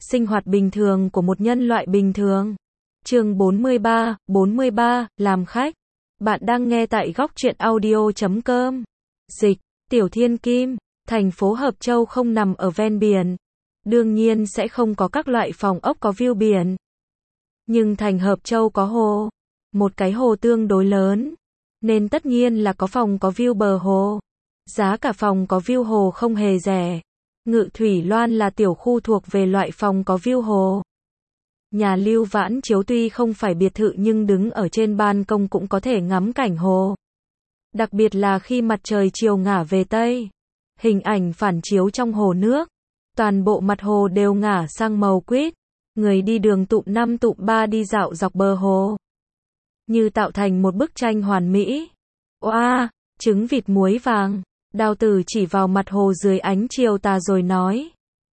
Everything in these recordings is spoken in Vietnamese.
Sinh hoạt bình thường của một nhân loại bình thường. Chương 43, làm khách. Bạn đang nghe tại góc truyện audio.com. Dịch, Tiểu Thiên Kim. Thành phố Hợp Châu không nằm ở ven biển. Đương nhiên sẽ không có các loại phòng ốc có view biển. Nhưng thành Hợp Châu có hồ. Một cái hồ tương đối lớn. Nên tất nhiên là có phòng có view bờ hồ. Giá cả phòng có view hồ không hề rẻ. Ngự Thủy Loan là tiểu khu thuộc về loại phòng có view hồ. Nhà Lưu Vãn Chiếu tuy không phải biệt thự nhưng đứng ở trên ban công cũng có thể ngắm cảnh hồ. Đặc biệt là khi mặt trời chiều ngả về Tây. Hình ảnh phản chiếu trong hồ nước. Toàn bộ mặt hồ đều ngả sang màu quýt. Người đi đường tụm 5 tụm 3 đi dạo dọc bờ hồ. Như tạo thành một bức tranh hoàn mỹ. Oa, trứng vịt muối vàng. Đào Tử chỉ vào mặt hồ dưới ánh chiều tà rồi nói.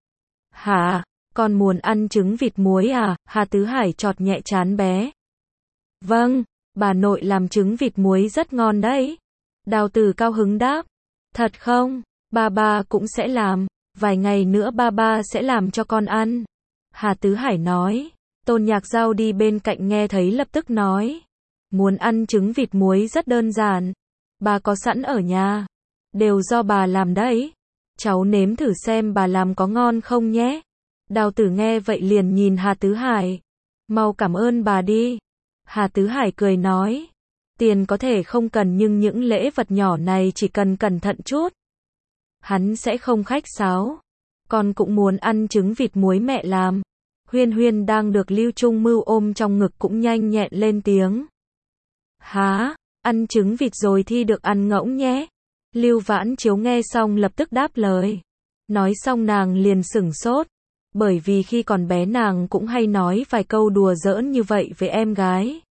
Hả, con muốn ăn trứng vịt muối à? Hà Tứ Hải chọt nhẹ trán bé. Vâng, bà nội làm trứng vịt muối rất ngon đấy. Đào Tử cao hứng đáp. Thật không? Ba cũng sẽ làm. Vài ngày nữa ba sẽ làm cho con ăn. Hà Tứ Hải nói. Tôn Nhạc Giao đi bên cạnh nghe thấy lập tức nói. Muốn ăn trứng vịt muối rất đơn giản. Bà có sẵn ở nhà. Đều do bà làm đấy. Cháu nếm thử xem bà làm có ngon không nhé. Đào Tử nghe vậy liền nhìn Hà Tứ Hải. Mau cảm ơn bà đi. Hà Tứ Hải cười nói. Tiền có thể không cần nhưng những lễ vật nhỏ này chỉ cần cẩn thận chút. Hắn sẽ không khách sáo. Con cũng muốn ăn trứng vịt muối mẹ làm. Huyên Huyên đang được Lưu Trung Mưu ôm trong ngực cũng nhanh nhẹn lên tiếng. Hả, ăn trứng vịt rồi thì được ăn ngỗng nhé. Lưu Vãn Chiếu nghe xong lập tức đáp lời. Nói xong nàng liền sửng sốt. Bởi vì khi còn bé nàng cũng hay nói vài câu đùa giỡn như vậy với em gái.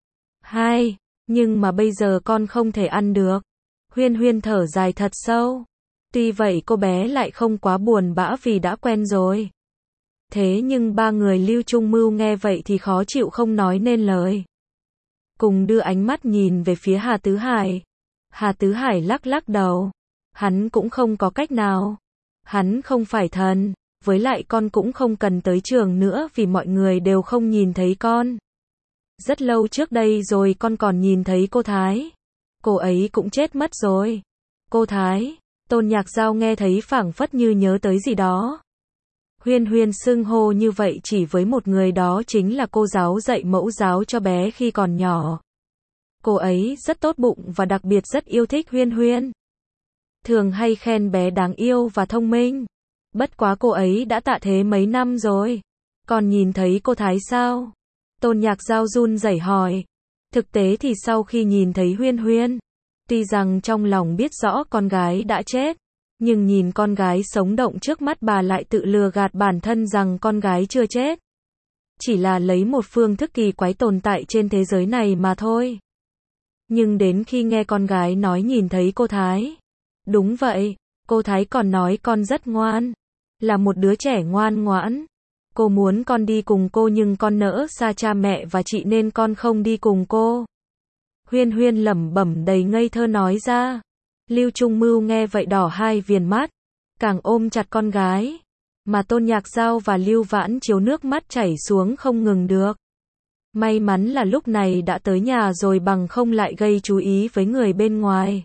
Hai, nhưng mà bây giờ con không thể ăn được. Huyên Huyên thở dài thật sâu. Tuy vậy cô bé lại không quá buồn bã vì đã quen rồi. Thế nhưng ba người Lưu Trung Mưu nghe vậy thì khó chịu không nói nên lời. Cùng đưa ánh mắt nhìn về phía Hà Tứ Hải. Hà Tứ Hải lắc đầu. Hắn cũng không có cách nào. Hắn không phải thần. Với lại con cũng không cần tới trường nữa vì mọi người đều không nhìn thấy con. Rất lâu trước đây rồi con còn nhìn thấy cô Thái. Cô ấy cũng chết mất rồi. Cô Thái. Tôn Nhạc Giao nghe thấy phảng phất như nhớ tới gì đó. Huyên Huyên xưng hô như vậy chỉ với một người đó chính là cô giáo dạy mẫu giáo cho bé khi còn nhỏ. Cô ấy rất tốt bụng và đặc biệt rất yêu thích Huyên Huyên. Thường hay khen bé đáng yêu và thông minh. Bất quá cô ấy đã tạ thế mấy năm rồi. Còn nhìn thấy cô Thái sao? Tôn Nhạc Giao run rẩy hỏi. Thực tế thì sau khi nhìn thấy Huyên Huyên, tuy rằng trong lòng biết rõ con gái đã chết, nhưng nhìn con gái sống động trước mắt bà lại tự lừa gạt bản thân rằng con gái chưa chết. Chỉ là lấy một phương thức kỳ quái tồn tại trên thế giới này mà thôi. Nhưng đến khi nghe con gái nói nhìn thấy cô Thái. Đúng vậy, cô Thái còn nói con rất ngoan. Là một đứa trẻ ngoan ngoãn. Cô muốn con đi cùng cô nhưng con nỡ xa cha mẹ và chị nên con không đi cùng cô. Huyên Huyên lẩm bẩm đầy ngây thơ nói ra. Lưu Trung Mưu nghe vậy đỏ hai viền mắt. Càng ôm chặt con gái. Mà Tôn Nhạc Giao và Lưu Vãn Chiếu nước mắt chảy xuống không ngừng được. May mắn là lúc này đã tới nhà rồi bằng không lại gây chú ý với người bên ngoài.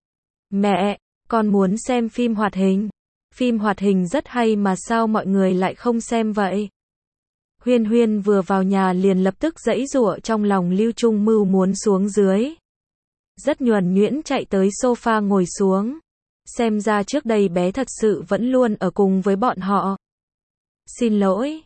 Mẹ, con muốn xem phim hoạt hình. Phim hoạt hình rất hay mà sao mọi người lại không xem vậy? Huyên Huyên vừa vào nhà liền lập tức giãy giụa trong lòng Lưu Trung Mưu muốn xuống dưới. Rất nhuần nhuyễn chạy tới sofa ngồi xuống. Xem ra trước đây bé thật sự vẫn luôn ở cùng với bọn họ. Xin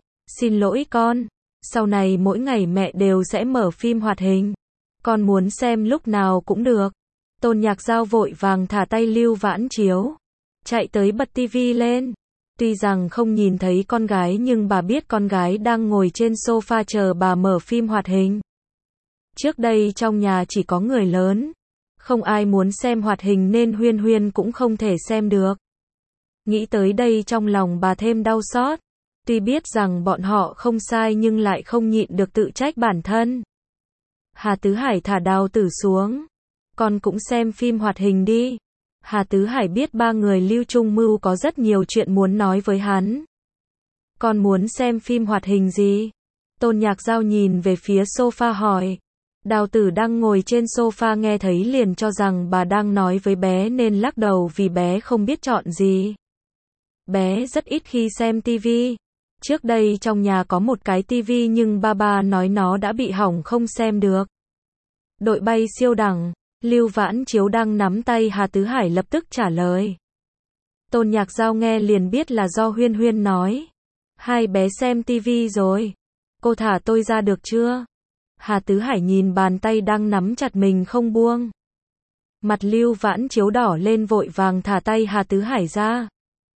lỗi con. Sau này mỗi ngày mẹ đều sẽ mở phim hoạt hình. Con muốn xem lúc nào cũng được. Tôn Nhạc Giao vội vàng thả tay Lưu Vãn Chiếu. Chạy tới bật tivi lên. Tuy rằng không nhìn thấy con gái nhưng bà biết con gái đang ngồi trên sofa chờ bà mở phim hoạt hình. Trước đây trong nhà chỉ có người lớn. Không ai muốn xem hoạt hình nên Huyên Huyên cũng không thể xem được. Nghĩ tới đây trong lòng bà thêm đau xót. Tuy biết rằng bọn họ không sai nhưng lại không nhịn được tự trách bản thân. Hà Tứ Hải thả Đào Tử xuống. Con cũng xem phim hoạt hình đi. Hà Tứ Hải biết ba người Lưu Trung Mưu có rất nhiều chuyện muốn nói với hắn. Con muốn xem phim hoạt hình gì? Tôn Nhạc Giao nhìn về phía sofa hỏi. Đào Tử đang ngồi trên sofa nghe thấy liền cho rằng bà đang nói với bé nên lắc đầu vì bé không biết chọn gì. Bé rất ít khi xem tivi. Trước đây trong nhà có một cái tivi nhưng ba nói nó đã bị hỏng không xem được. Đội bay siêu đẳng, Lưu Vãn Chiếu đang nắm tay Hà Tứ Hải lập tức trả lời. Tôn Nhạc Giao nghe liền biết là do Huyên Huyên nói. Hai bé xem tivi rồi. Cô thả tôi ra được chưa? Hà Tứ Hải nhìn bàn tay đang nắm chặt mình không buông. Mặt Lưu Vãn Chiếu đỏ lên vội vàng thả tay Hà Tứ Hải ra.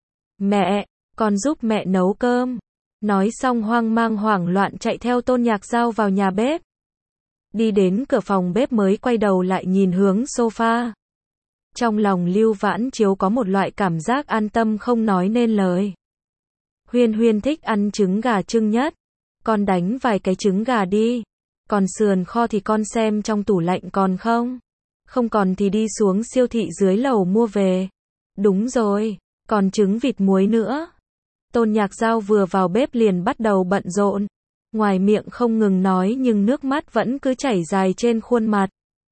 Mẹ, con giúp mẹ nấu cơm. Nói xong hoang mang hoảng loạn chạy theo Tôn Nhạc Giao vào nhà bếp. Đi đến cửa phòng bếp mới quay đầu lại nhìn hướng sofa. Trong lòng Lưu Vãn Chiếu có một loại cảm giác an tâm không nói nên lời. Huyên Huyên thích ăn trứng gà trưng nhất. Con đánh vài cái trứng gà đi. Còn sườn kho thì con xem trong tủ lạnh còn không? Không còn thì đi xuống siêu thị dưới lầu mua về. Đúng rồi, còn trứng vịt muối nữa. Tôn Nhạc Giao vừa vào bếp liền bắt đầu bận rộn. Ngoài miệng không ngừng nói nhưng nước mắt vẫn cứ chảy dài trên khuôn mặt.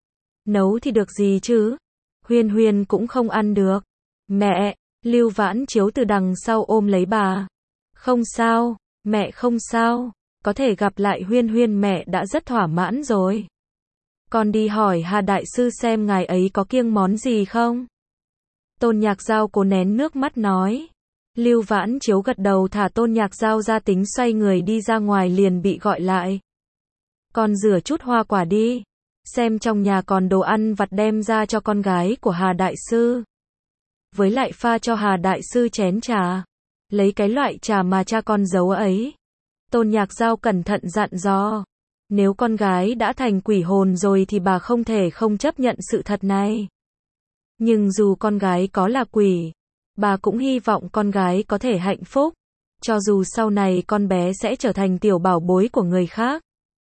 Nấu thì được gì chứ? Huyên Huyên cũng không ăn được. Mẹ, Lưu Vãn Chiếu từ đằng sau ôm lấy bà. Không sao, mẹ không sao. Có thể gặp lại Huyên Huyên mẹ đã rất thỏa mãn rồi. Con đi hỏi Hà Đại Sư xem ngài ấy có kiêng món gì không? Tôn Nhạc Giao cố nén nước mắt nói. Lưu Vãn Chiếu gật đầu thả Tôn Nhạc Giao ra tính xoay người đi ra ngoài liền bị gọi lại. Con rửa chút hoa quả đi. Xem trong nhà còn đồ ăn vặt đem ra cho con gái của Hà Đại Sư. Với lại pha cho Hà Đại Sư chén trà. Lấy cái loại trà mà cha con giấu ấy. Tôn Nhạc Giao cẩn thận dặn dò. Nếu con gái đã thành quỷ hồn rồi thì bà không thể không chấp nhận sự thật này. Nhưng dù con gái có là quỷ, bà cũng hy vọng con gái có thể hạnh phúc. Cho dù sau này con bé sẽ trở thành tiểu bảo bối của người khác.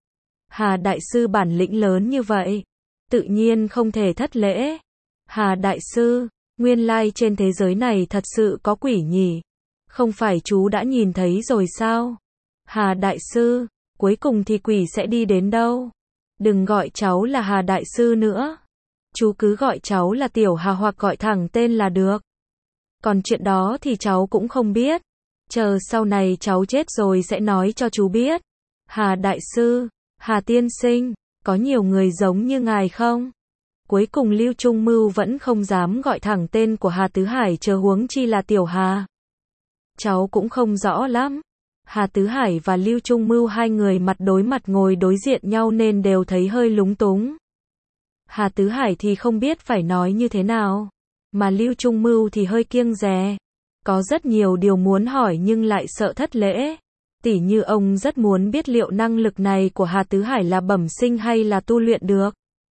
Hà Đại Sư bản lĩnh lớn như vậy, tự nhiên không thể thất lễ. Hà Đại Sư, nguyên lai trên thế giới này thật sự có quỷ nhỉ? Không phải chú đã nhìn thấy rồi sao? Hà Đại Sư, cuối cùng thì quỷ sẽ đi đến đâu? Đừng gọi cháu là Hà Đại Sư nữa. Chú cứ gọi cháu là Tiểu Hà hoặc gọi thẳng tên là được. Còn chuyện đó thì cháu cũng không biết. Chờ sau này cháu chết rồi sẽ nói cho chú biết. Hà Đại Sư, Hà Tiên Sinh, có nhiều người giống như ngài không? Cuối cùng Lưu Trung Mưu vẫn không dám gọi thẳng tên của Hà Tứ Hải chớ huống chi là Tiểu Hà. Cháu cũng không rõ lắm. Hà Tứ Hải và Lưu Trung Mưu hai người mặt đối mặt ngồi đối diện nhau nên đều thấy hơi lúng túng. Hà Tứ Hải thì không biết phải nói như thế nào. Mà Lưu Trung Mưu thì hơi kiêng dè. Có rất nhiều điều muốn hỏi nhưng lại sợ thất lễ. Tỉ như ông rất muốn biết liệu năng lực này của Hà Tứ Hải là bẩm sinh hay là tu luyện được.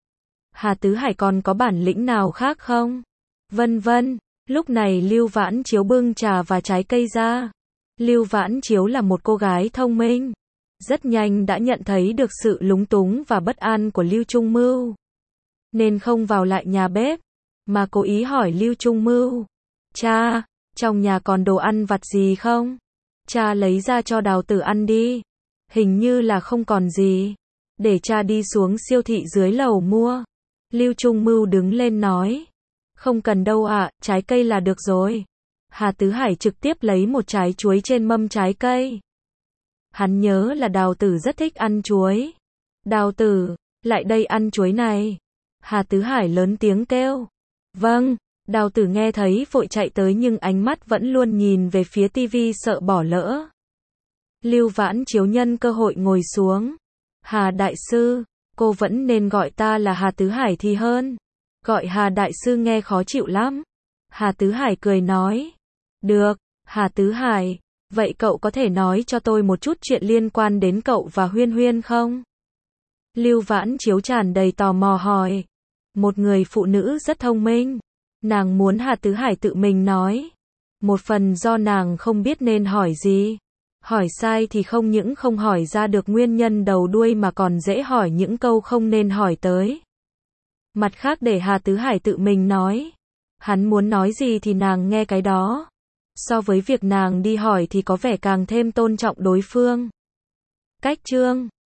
Hà Tứ Hải còn có bản lĩnh nào khác không? Vân vân. Lúc này Lưu Vãn Chiếu bưng trà và trái cây ra. Lưu Vãn Chiếu là một cô gái thông minh. Rất nhanh đã nhận thấy được sự lúng túng và bất an của Lưu Trung Mưu. Nên không vào lại nhà bếp, mà cố ý hỏi Lưu Trung Mưu. Cha, trong nhà còn đồ ăn vặt gì không? Cha lấy ra cho Đào Tử ăn đi. Hình như là không còn gì. Để cha đi xuống siêu thị dưới lầu mua. Lưu Trung Mưu đứng lên nói. Không cần đâu ạ, trái cây là được rồi. Hà Tứ Hải trực tiếp lấy một trái chuối trên mâm trái cây. Hắn nhớ là Đào Tử rất thích ăn chuối. Đào Tử, lại đây ăn chuối này. Hà Tứ Hải lớn tiếng kêu. Vâng, Đào Tử nghe thấy vội chạy tới nhưng ánh mắt vẫn luôn nhìn về phía tivi sợ bỏ lỡ. Lưu Vãn Chiếu nhân cơ hội ngồi xuống. Hà Đại Sư, cô vẫn nên gọi ta là Hà Tứ Hải thì hơn. Gọi Hà Đại Sư nghe khó chịu lắm. Hà Tứ Hải cười nói. Được, Hà Tứ Hải, vậy cậu có thể nói cho tôi một chút chuyện liên quan đến cậu và Huyên Huyên không? Lưu Vãn Chiếu tràn đầy tò mò hỏi. Một người phụ nữ rất thông minh. Nàng muốn Hà Tứ Hải tự mình nói. Một phần do nàng không biết nên hỏi gì. Hỏi sai thì không những không hỏi ra được nguyên nhân đầu đuôi mà còn dễ hỏi những câu không nên hỏi tới. Mặt khác để Hà Tứ Hải tự mình nói. Hắn muốn nói gì thì nàng nghe cái đó. So với việc nàng đi hỏi thì có vẻ càng thêm tôn trọng đối phương. Cách chương